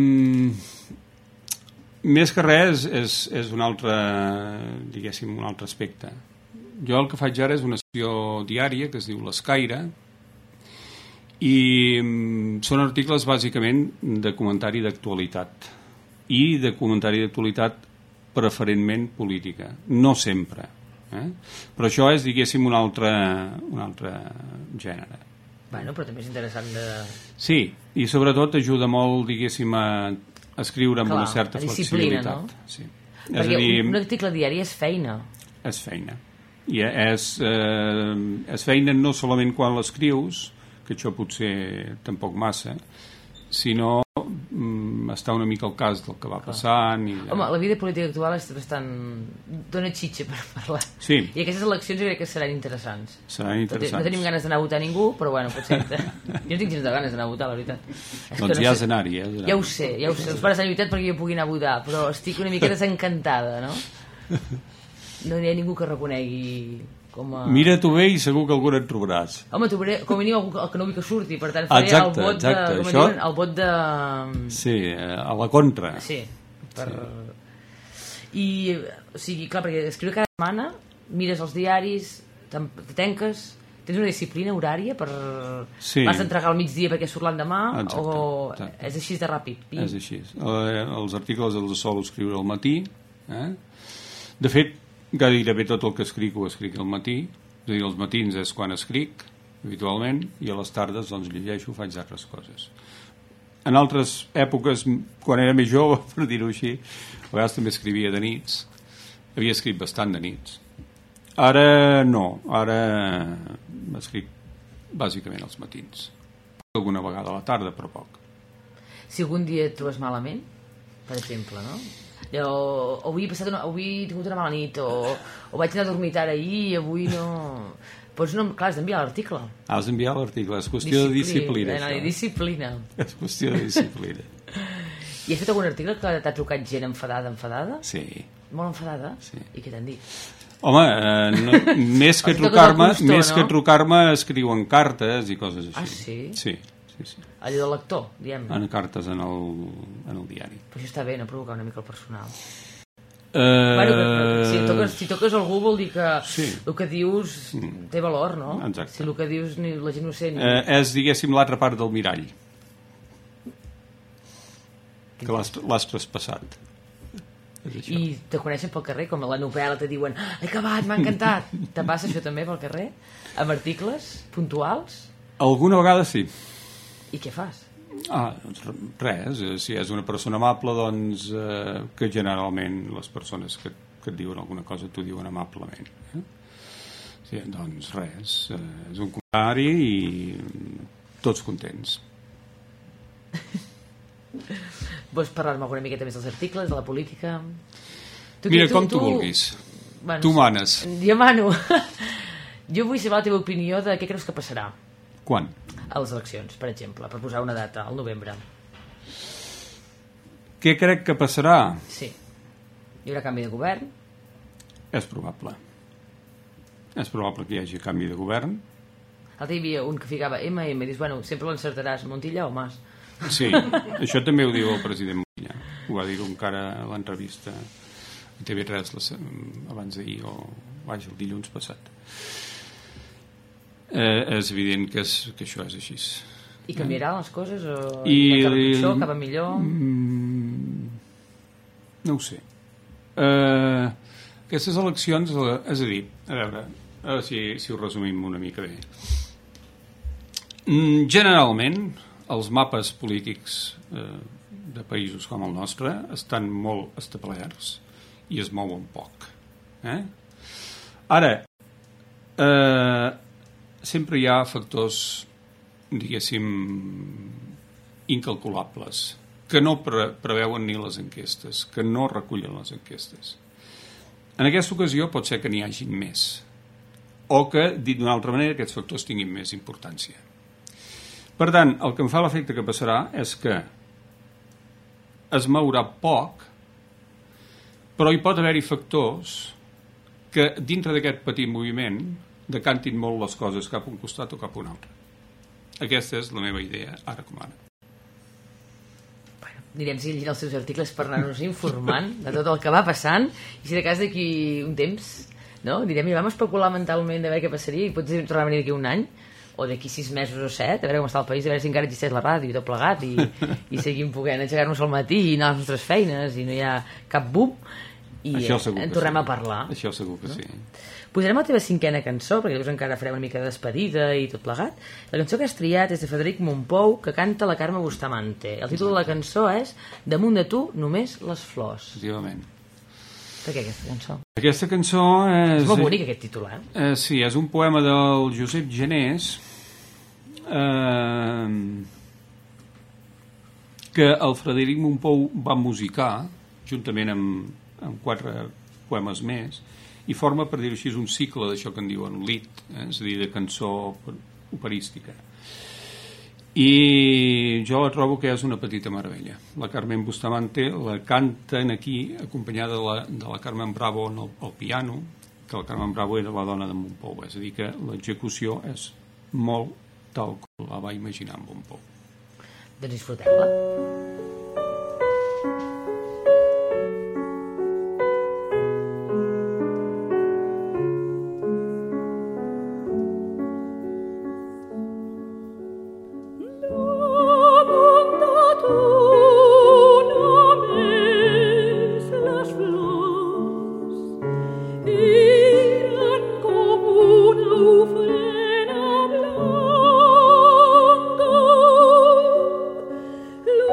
més que res és un altre, diguéssim, un altre aspecte. Jo el que faig ara és una secció diària que es diu l'Escaire i són articles bàsicament de comentari d'actualitat i de comentari d'actualitat preferentment política, no sempre, però això és, diguéssim, un altre gènere. Bueno, però també és interessant de... Sí, i sobretot ajuda molt, diguéssim, a escriure amb una certa flexibilitat. No? Sí. Perquè un article diari és feina. És feina. I és feina no solament quan l'escrius, que això potser tampoc massa, sinó estar una mica al cas del que va passant. Home, la vida política actual és bastant... dona xitxa per parlar. Sí. I aquestes eleccions jo crec que seran interessants. Seran interessants. No tenim ganes d'anar a votar ningú, però bueno, potser... Jo no tinc gens de ganes d'anar a votar, la veritat. Doncs ja has d'anar-hi. Ja ho sé. Els pares han lluitat perquè jo pugui anar a votar, però estic una mica desencantada, no? No hi ha ningú que reconegui com a... Mira tu bé i segur que algun et trobaràs. Home, trobaré com a mínim el que no vull que surti, per tant faré el vot de... Com això... diuen, el vot de... Sí, a la contra. Sí, per... I, o sigui, clar, perquè escriure cada setmana, mires els diaris, te tanques, tens una disciplina horària per... Sí. Vas entregar al migdia perquè surt l'endemà, exacte. És així de ràpid? És així. Els articles els solo escriure al matí. De fet, gairebé tot el que escric ho escric al matí, és a dir, els matins és quan escric habitualment i a les tardes doncs llegeixo, faig altres coses. En altres èpoques, quan era més jove, per dir-ho així, a vegades també escrivia de nits. Havia escrit bastant de nits. Ara no, ara m'escric bàsicament als matins. Alguna vegada a la tarda, però poc. Si algun dia et trobes malament, per exemple, no? O avui he tingut una mala nit, o vaig anar a dormir tard ahir i avui no... Pots no... Clar, has d'enviar l'article. Has d'enviar l'article, és qüestió de disciplina. Disciplina. És qüestió de disciplina. I has fet algun article que t'ha trucat gent enfadada? Sí. Molt enfadada? Sí. I què t'han dit? Home, més que trucar-me escriuen cartes i coses així. Ah, sí? Sí. Allò del lector, diem. En cartes en el diari. Però això està bé, no provocar una mica el personal. Bueno, si toques algú vol dir que el que dius té valor, no? Exacte. Si el que dius la gent no ho sent... És, diguéssim, l'altra part del mirall. Que l'has traspassat. I te coneixen pel carrer, com a la novel·la te diuen he acabat, m'ha encantat. Te passa això també pel carrer? Amb articles puntuals? Alguna vegada sí. I què fas? Doncs res, si és una persona amable, doncs que generalment les persones que et diuen alguna cosa t'ho diuen amablement. Sí, doncs res, és un comentari i tots contents. Vols parlar-me alguna miqueta més dels articles, de la política? Mira, com tu vulguis. Bueno, tu manes. Jo mano. Jo vull saber la teva opinió de què creus que passarà. Quan? A les eleccions, per exemple, per posar una data, al novembre. Què crec que passarà? Sí. Hi haurà canvi de govern? És probable. És probable que hi hagi canvi de govern. L'altre hi havia un que ficava MM, i dius, bueno, sempre l'encertaràs, Montilla o Mas? Sí, això també ho diu el president Montilla. Ho va dir encara a l'entrevista a TV3 abans d'ahir o el dilluns passat. És evident que això és així. I canviaran les coses? O cap a pitjor, cap a millor? No ho sé. Aquestes eleccions, és a dir, a veure si ho resumim una mica bé. Generalment, els mapes polítics de països com el nostre estan molt establerts i es mouen poc. Ara, sempre hi ha factors, diguéssim, incalculables, que no preveuen ni les enquestes, que no recullen les enquestes. En aquesta ocasió pot ser que n'hi hagin més, o que, dit d'una altra manera, aquests factors tinguin més importància. Per tant, el que em fa l'efecte que passarà és que es mourà poc, però hi pot haver-hi factors que dintre d'aquest petit moviment decantin molt les coses cap a un costat o cap a un altre. Aquesta és la meva idea, ara com ara. Bueno, anirem llegint els seus articles per anar-nos informant de tot el que va passant, i si de cas d'aquí un temps, no? Direm, vam especular mentalment de veure què passaria, i potser tornar a venir d'aquí un any, o d'aquí 6 mesos o 7, a veure com està el país, a veure si encara existeix la ràdio i tot plegat, i seguim podent aixecar-nos al matí i anar a les nostres feines, i no hi ha cap boom, i en tornem a parlar. Això segur que sí. Posarem la teva 5a cançó, perquè llavors encara farem una mica de despedida i tot plegat. La cançó que has triat és de Frederic Mompou, que canta la Carme Bustamante. El títol de la cançó és Damunt de tu, només les flors. Efectivament. Per què aquesta cançó? Aquesta cançó és molt bonic, aquest títol, sí, és un poema del Josep Genés, que el Frederic Mompou va musicar, juntament amb 4 poemes més, i forma, per dir-ho així, un cicle d'això que en diuen lit, és a dir, de cançó operística. I jo la trobo que és una petita meravella. La Carmen Bustamante la canten aquí, acompanyada de la Carmen Bravo al piano, que la Carmen Bravo era la dona de Mompou, és a dir, que l'execució és molt tal com la va imaginar en Mompou. Doncs disfruteu-la. La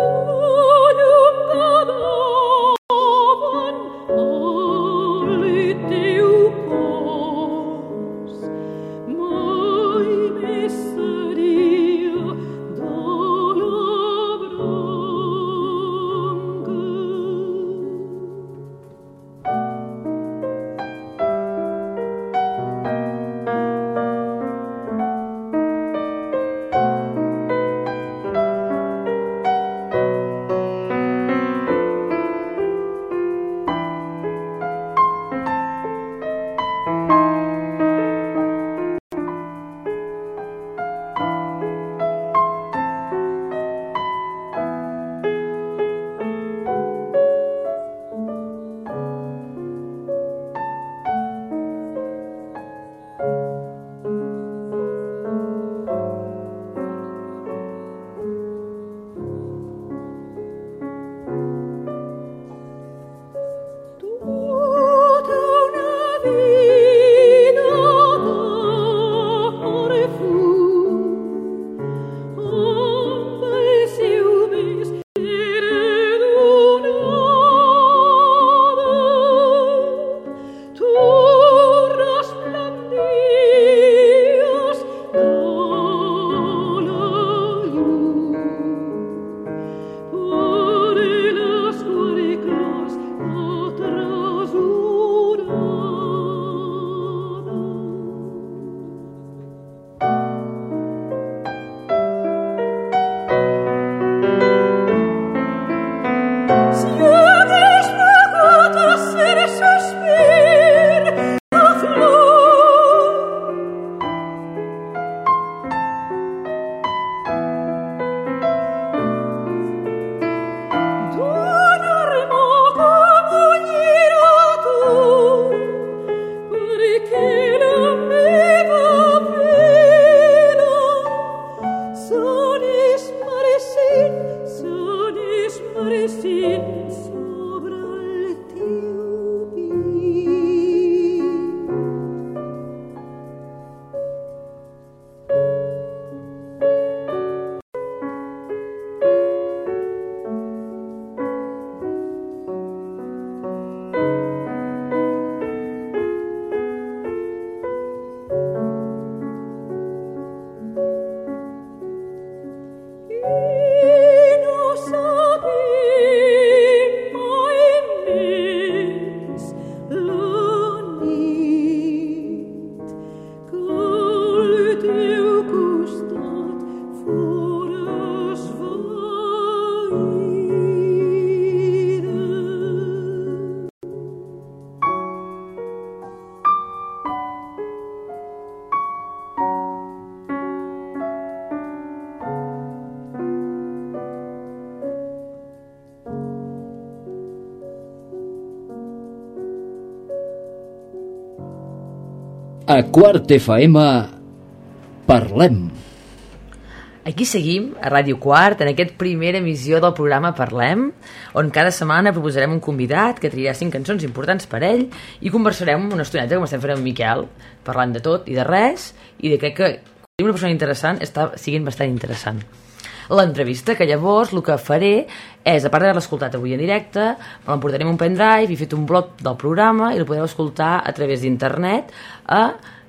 A Quart FM parlem. Aquí seguim, a Ràdio Quart, en aquest primera emissió del programa Parlem, on cada setmana proposarem un convidat que triarà 5 cançons importants per ell i conversarem una estoneta, com estem fent amb Miquel, parlant de tot i de res, i de crec que una persona interessant està siguent bastant interessant. L'entrevista, que llavors el que faré és, a part d'haver-la escoltat avui en directe, me l'emportaré en un pendrive i he fet un blog del programa i el podeu escoltar a través d'internet a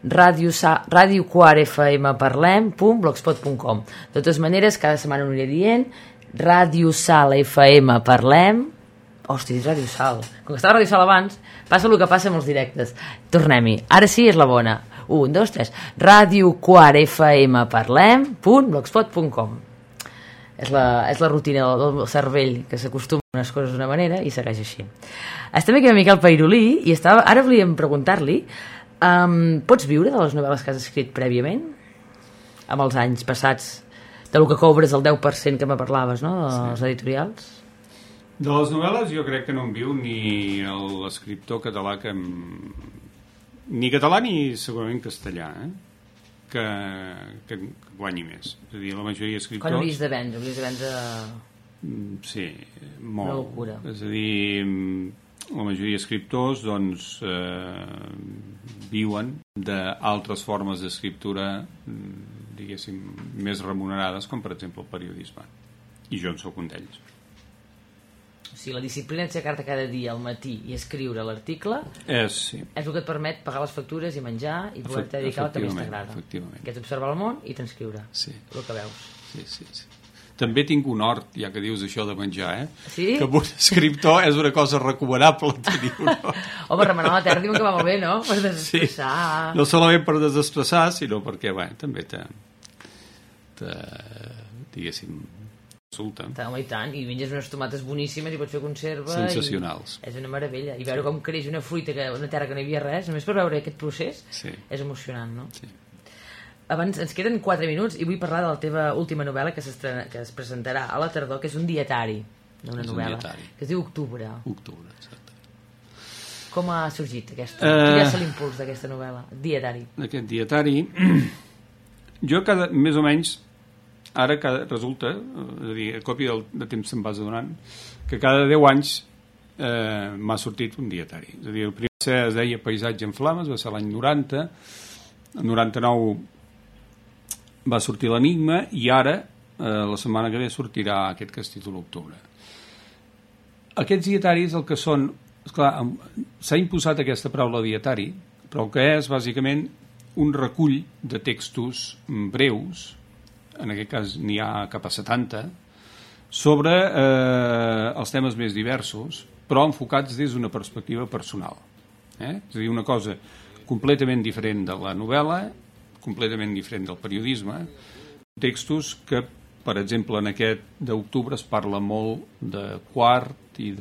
radioquartfmparlem.blogspot.com. De totes maneres, cada setmana ho aniré dient. Radio Sal FM Parlem. Hòstia, és Radio Sal. Com que estava Radio Sal abans, passa el que passa amb els directes. Tornem-hi. Ara sí és la bona. 1, 2, 3. radioquartfmparlem.blogspot.com. És la rutina del cervell, que s'acostuma a unes coses d'una manera i segueix així. Estem aquí amb Miquel Peirolí i ara volíem preguntar-li pots viure de les novel·les que has escrit prèviament? Amb els anys passats, del que cobres el 10% que me parlaves, no? Dels editorials? De les novel·les jo crec que no en viu ni l'escriptor català ni català ni segurament castellà, que guanyi més. És a dir, la majoria d'escriptors... Quan hauries de vendre? Sí, molt. Una locura. És a dir, la majoria d'escriptors doncs viuen d'altres formes d'escriptura diguéssim més remunerades, com per exemple el periodisme, i jo en sóc un d'ells. O sigui, la disciplina d'aixecar-te cada dia al matí i escriure l'article sí. És el que et permet pagar les factures i menjar i poder-te dedicar al que més t'agrada, que és observar el món i transcriure el que veus. Sí. També tinc un hort, ja que dius això de menjar, Sí? que per un escriptor és una cosa recomanable tenir un hort. Home, remenar la terra diuen que va molt bé, no? Per desestressar. Sí. No solament per desestressar, sinó perquè, també diguéssim, resulta. Home, i tant, i menges unes tomates boníssimes i pots fer conserva. Sensacionals. És una meravella. I veure com creix una fruita, una terra que no hi havia res, només per veure aquest procés, és emocionant, no? Sí. Abans ens queden 4 minuts i vull parlar de la teva última novel·la que es presentarà a la tardor, que és un dietari d'una novel·la, que es diu Octubre. Exacte. Com ha sorgit aquesta? Quin és l'impuls d'aquesta novel·la? Dietari. Aquest dietari, jo més o menys, ara resulta, és a dir, a còpia de temps se'n vas adonant, que cada 10 anys m'ha sortit un dietari. És a dir, el primer es deia Paisatge en flames, va ser l'any 90, el 99 va sortir l'Enigma i ara, la setmana que ve, sortirà aquest que es titula Octubre. Aquests dietaris el que són... Esclar, s'ha imposat aquesta paraula dietari, però el que és, bàsicament, un recull de textos breus, en aquest cas n'hi ha cap a 70, sobre els temes més diversos, però enfocats des d'una perspectiva personal. És a dir, una cosa completament diferent de la novel·la, completament diferent del periodisme, textos que, per exemple, en aquest d'Octubre es parla molt de Quart i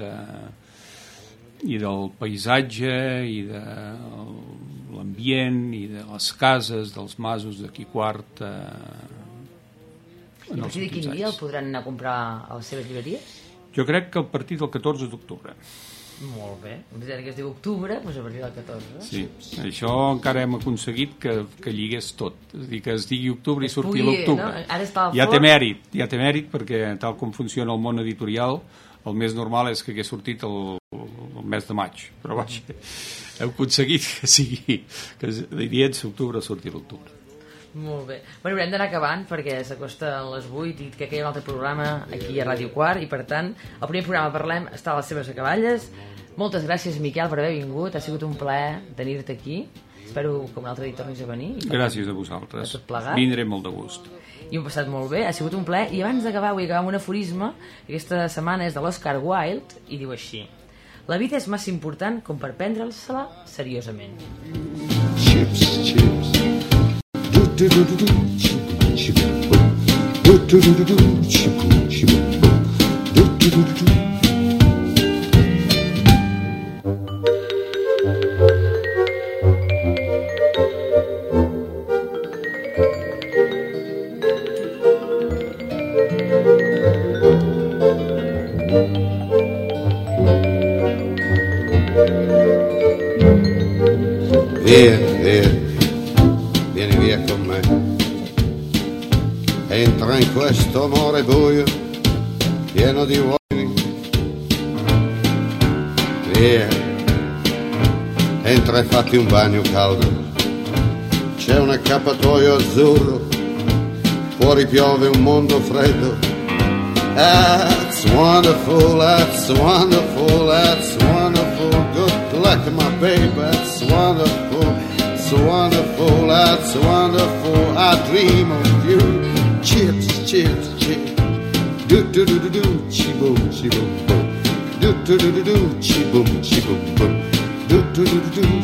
del paisatge i de l'ambient i de les cases, dels masos d'aquí Quart. I a partir de quin dia el podran anar a comprar a les seves llibreries? Jo crec que a partir del 14 d'octubre. Molt bé. Un dietari que es diu Octubre, doncs a partir del 14. Sí, això encara hem aconseguit que lligués tot. És a dir, que es digui Octubre i surti l'Octubre. No? Ara està al ja té mèrit, perquè tal com funciona el món editorial, el més normal és que hagués sortit el mes de maig. Però vaja, hem aconseguit que sigui, que dient Octubre surti l'Octubre. Molt bé. Bueno, haurem d'anar acabant perquè s'acosta a les 8 i que hi ha un altre programa aquí a Ràdio Quart i per tant el primer programa Parlem està a les seves acaballes. Moltes gràcies, Miquel, per haver vingut. Ha sigut un plaer tenir-te aquí. Espero que un altre dia tornis a venir. Gràcies a vosaltres. Vindré molt de gust. I ho hem passat molt bé, ha sigut un plaer. I abans d'acabar, vull acabar amb un aforisme. Aquesta setmana és de l'Oscar Wilde i diu així: la vida és massa important com per prendre-se-la seriosament. Chips. Do do do do chip chip do do do do chip chip do do do do. There me. Entra in questo amore buio, pieno di uomini. Via, entra e fatti un bagno caldo. C'è un accappatoio azzurro, fuori piove un mondo freddo. That's wonderful, that's wonderful, that's wonderful. Good luck, my baby, that's wonderful, it's wonderful, that's wonderful. I dream of you. Chips, chips, chips. Do do do do do, chi boom, chi boom boom. Do do do do do, chi boom, chi boom boom. Do do do do do,